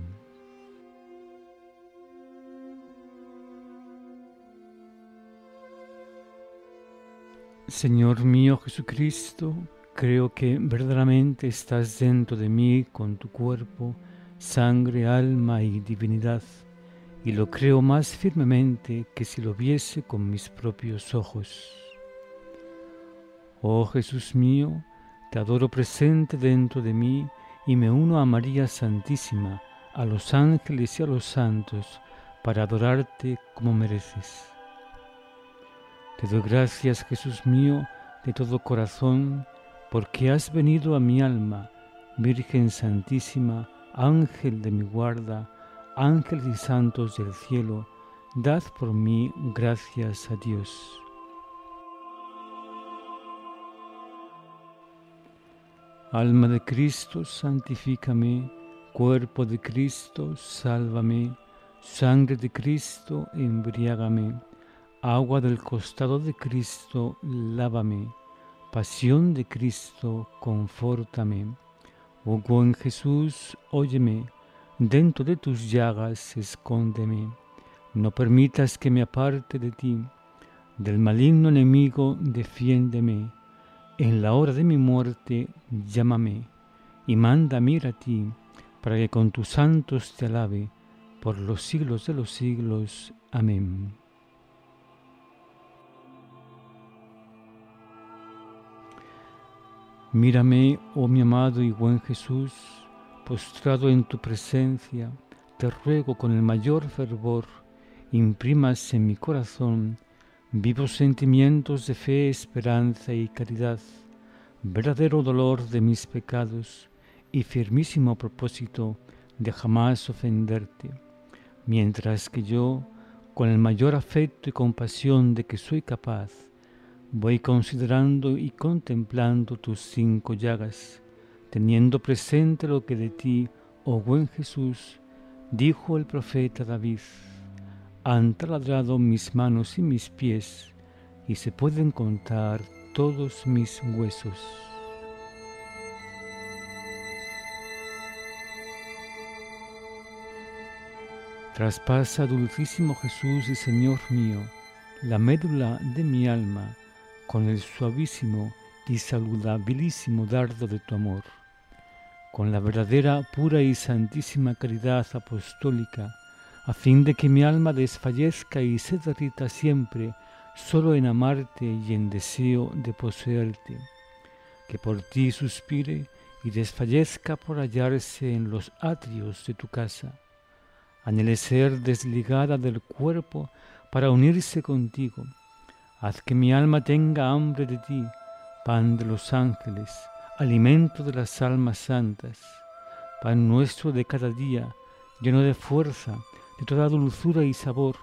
Señor mío Jesucristo, creo que verdaderamente estás dentro de mí con tu cuerpo, sangre, alma y divinidad, y lo creo más firmemente que si lo viese con mis propios ojos. Oh Jesús mío, te adoro presente dentro de mí y me uno a María Santísima, a los ángeles y a los santos, para adorarte como mereces. Te doy gracias, Jesús mío, de todo corazón, porque has venido a mi alma, Virgen Santísima, Ángel de mi guarda, ángeles y santos del cielo, dad por mí gracias a Dios. Alma de Cristo, santifícame, cuerpo de Cristo, sálvame, sangre de Cristo, embriágame, agua del costado de Cristo, lávame, pasión de Cristo, confórtame. Oh buen Jesús, óyeme, dentro de tus llagas escóndeme, no permitas que me aparte de ti, del maligno enemigo defiéndeme, en la hora de mi muerte llámame, y mándame ir a ti, para que con tus santos te alabe, por los siglos de los siglos. Amén. Mírame, oh mi amado y buen Jesús, postrado en tu presencia, te ruego con el mayor fervor, imprimas en mi corazón vivos sentimientos de fe, esperanza y caridad, verdadero dolor de mis pecados y firmísimo propósito de jamás ofenderte, mientras que yo, con el mayor afecto y compasión de que soy capaz, voy considerando y contemplando tus cinco llagas, teniendo presente lo que de ti, oh buen Jesús, dijo el profeta David: han taladrado mis manos y mis pies, y se pueden contar todos mis huesos. Traspasa, dulcísimo Jesús y Señor mío, la médula de mi alma, con el suavísimo y saludabilísimo dardo de tu amor, con la verdadera, pura y santísima caridad apostólica, a fin de que mi alma desfallezca y se derrita siempre solo en amarte y en deseo de poseerte, que por ti suspire y desfallezca por hallarse en los atrios de tu casa, anhele ser desligada del cuerpo para unirse contigo. Haz que mi alma tenga hambre de ti, pan de los ángeles, alimento de las almas santas, pan nuestro de cada día, lleno de fuerza, de toda dulzura y sabor,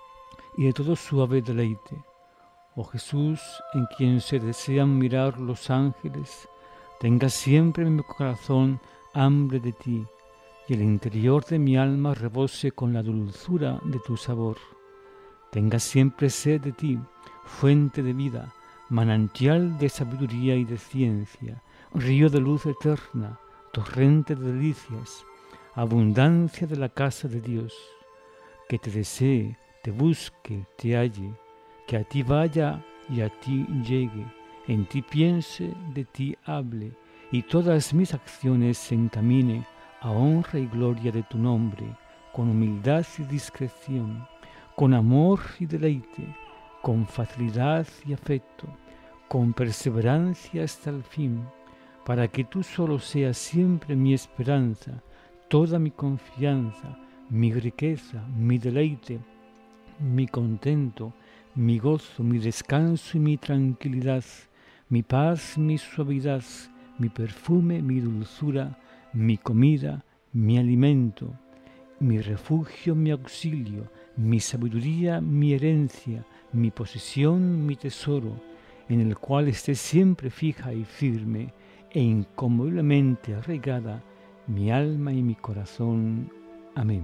y de todo suave deleite. Oh Jesús, en quien se desean mirar los ángeles, tenga siempre en mi corazón hambre de ti, y el interior de mi alma rebose con la dulzura de tu sabor. Tenga siempre sed de ti, fuente de vida, manantial de sabiduría y de ciencia, río de luz eterna, torrente de delicias, abundancia de la casa de Dios. Que te desee, te busque, te halle, que a ti vaya y a ti llegue, en ti piense, de ti hable, y todas mis acciones se encamine a honra y gloria de tu nombre, con humildad y discreción, con amor y deleite, con facilidad y afecto, con perseverancia hasta el fin, para que tú solo seas siempre mi esperanza, toda mi confianza, mi riqueza, mi deleite, mi contento, mi gozo, mi descanso y mi tranquilidad, mi paz, mi suavidad, mi perfume, mi dulzura, mi comida, mi alimento, mi refugio, mi auxilio, mi sabiduría, mi herencia, mi posesión, mi tesoro, en el cual esté siempre fija y firme e inconmoviblemente arraigada mi alma y mi corazón. Amén.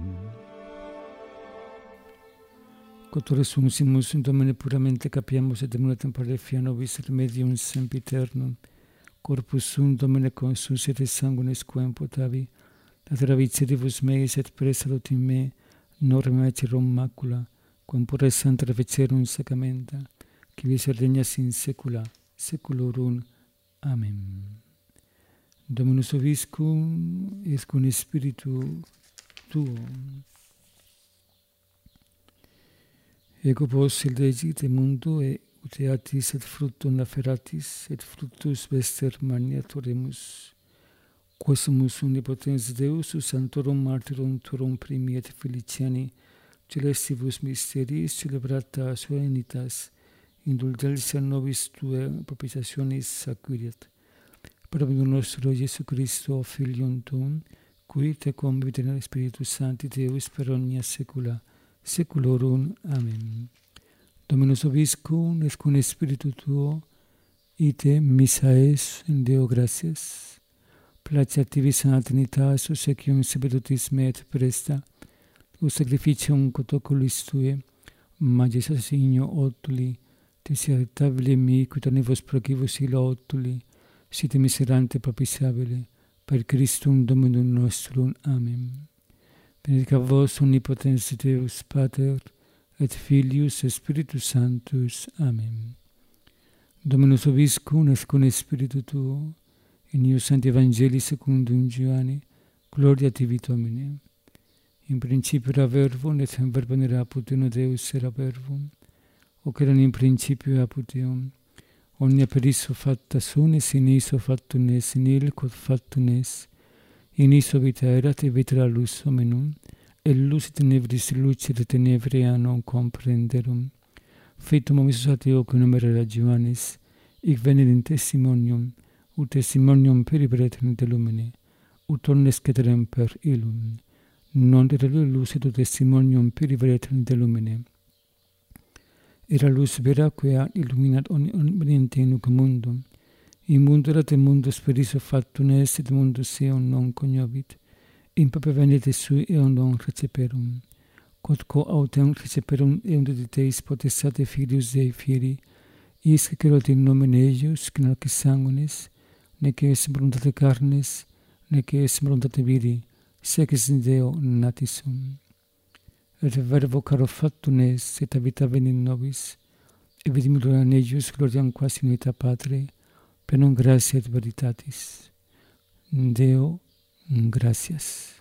Cotore sumsimus in Domine puramente capiamus et demone tempore fia nobis remedium sempiternum, corpus sum Domine consus et sanguinis quem potavi, latera vicedibus meis et per salut in me, norma ecerum macula, quam pura santa refecerum sacramenta, qui vis regnas in saecula saeculorum. Amen. Dominus vobiscum, et cum spiritu tuo. Ego vos il degite mundo, et uteatis et fructum laferatis, et fructus vester maniatoremus. Quesumus omnipotens Deus, sanctorum martyrum turum primi et feliciani, celestibus mysteris celebrata solennitas, indulgentia nobis Tuae propitiationis acquirit. Per omnium nostro Iesu Christo, Filium Tuum, qui te convite nel Spiritus Sancti Deus per omnia saecula saeculorum. Amen. Dominus vobiscum, et cum spiritu tuo, ite missa es in Deo gratias. Placeat tibi sana Trinitas, obsequium saedutis me et presta, o sacrificium cotoculis Tue, majus assignio otuli, tis irritabile mi, qui tornivos procivus illa otuli, site miserante propitiabile, per Christum Dominum nostrum. Amen. Benedicat vos omnipotens Deus Pater, et Filius et Spiritus Sanctus. Amen. Dominus vobiscum, et cum spiritu tuo, in ius Sancti Evangelii secundum Ioanni, gloria tibi Domine. In principio era Verbum, et in Verbum era apud Deus era Verbum, hoc erat in principio apud Deum. omnia per isso facta sunis, in isso factum es, in il quod factum es, in isso vita erat, et vita lux hominum, et lux tenebris lucet tenebria non comprenderum. Fetum omissus a Deo que numera Johannes, ic venit in testimonium, ut testimonium peribret in de lumine, ut omnes ceterem per illum. Non era lux et testimonium peribret in de lumine. Era lux vera quia illuminat omniente in nunc mundum. In mundo erat et mundus per isso factum est, et mundus eum non cognovit. In pape venite sui eum non receperum. Quod quo autem receperum eum dediteis potestate filius Dei fieri, iis que cerot in nomen eius, que nunc sanguinis, nec est voluntate carnes, nec est voluntate viri, sec est in Deo natis sum. Et verbo caro factum est, et vita venit nobis, et vidimur in eius gloriam quas in vita Patre, per non gratia et veritatis. Deo, gratias.